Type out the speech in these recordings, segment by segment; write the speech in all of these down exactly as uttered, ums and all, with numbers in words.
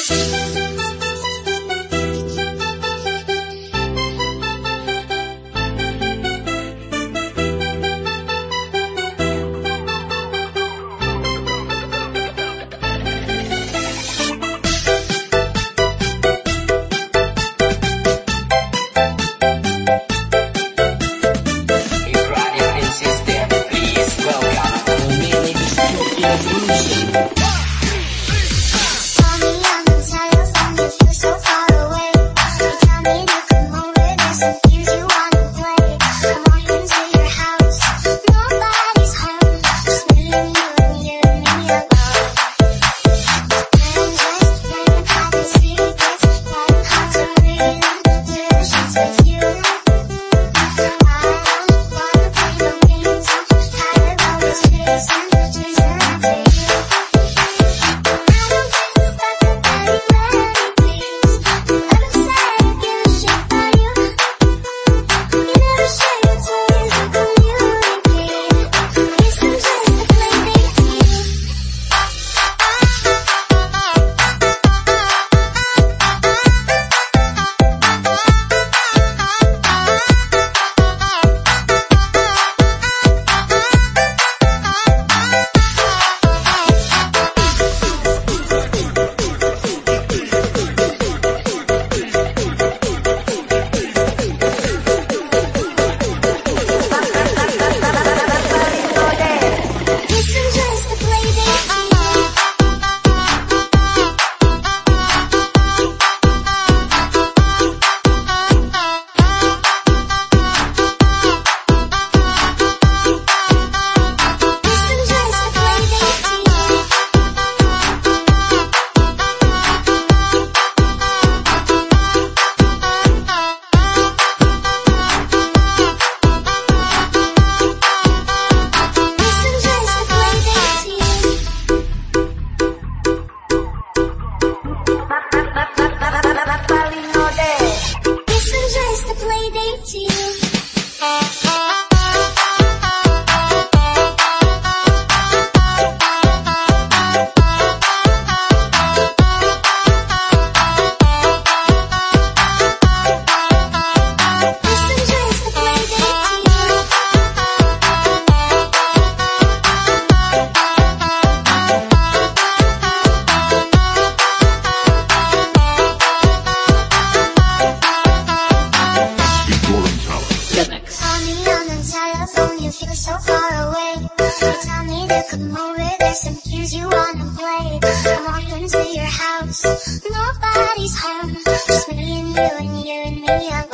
so far away. You tell me to come over, there's some cues you wanna play. I'm walking to your house, nobody's home, just me and you and you and me alone.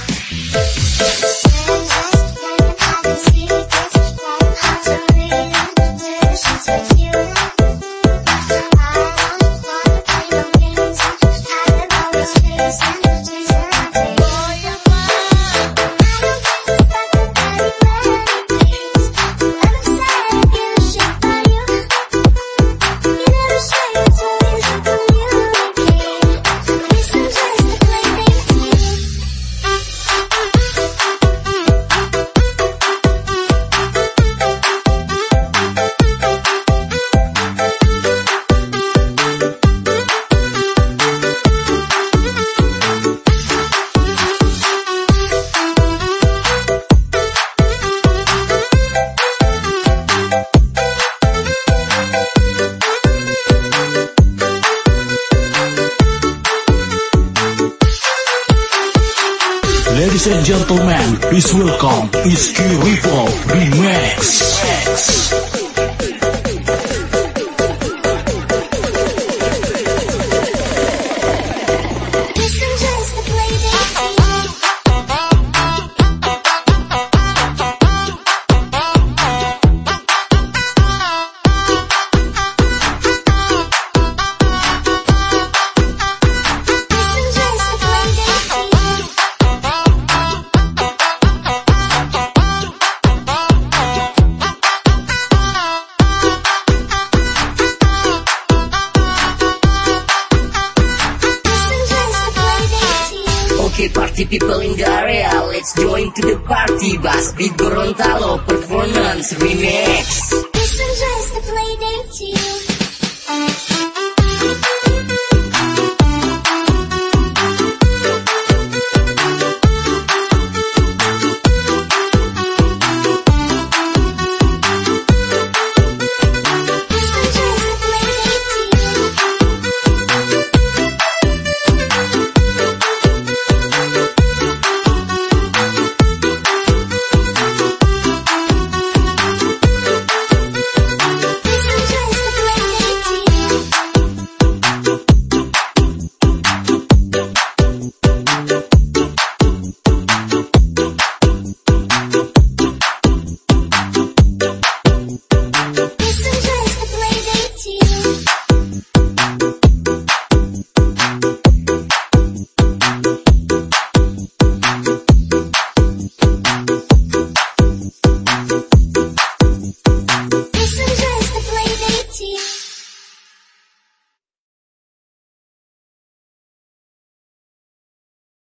Ladies and gentlemen, please welcome Iski Revolve Remix. Okay, party people in the area, let's join to the party. Bass Beat Gorontalo Performance Remix. This is just a play date to you.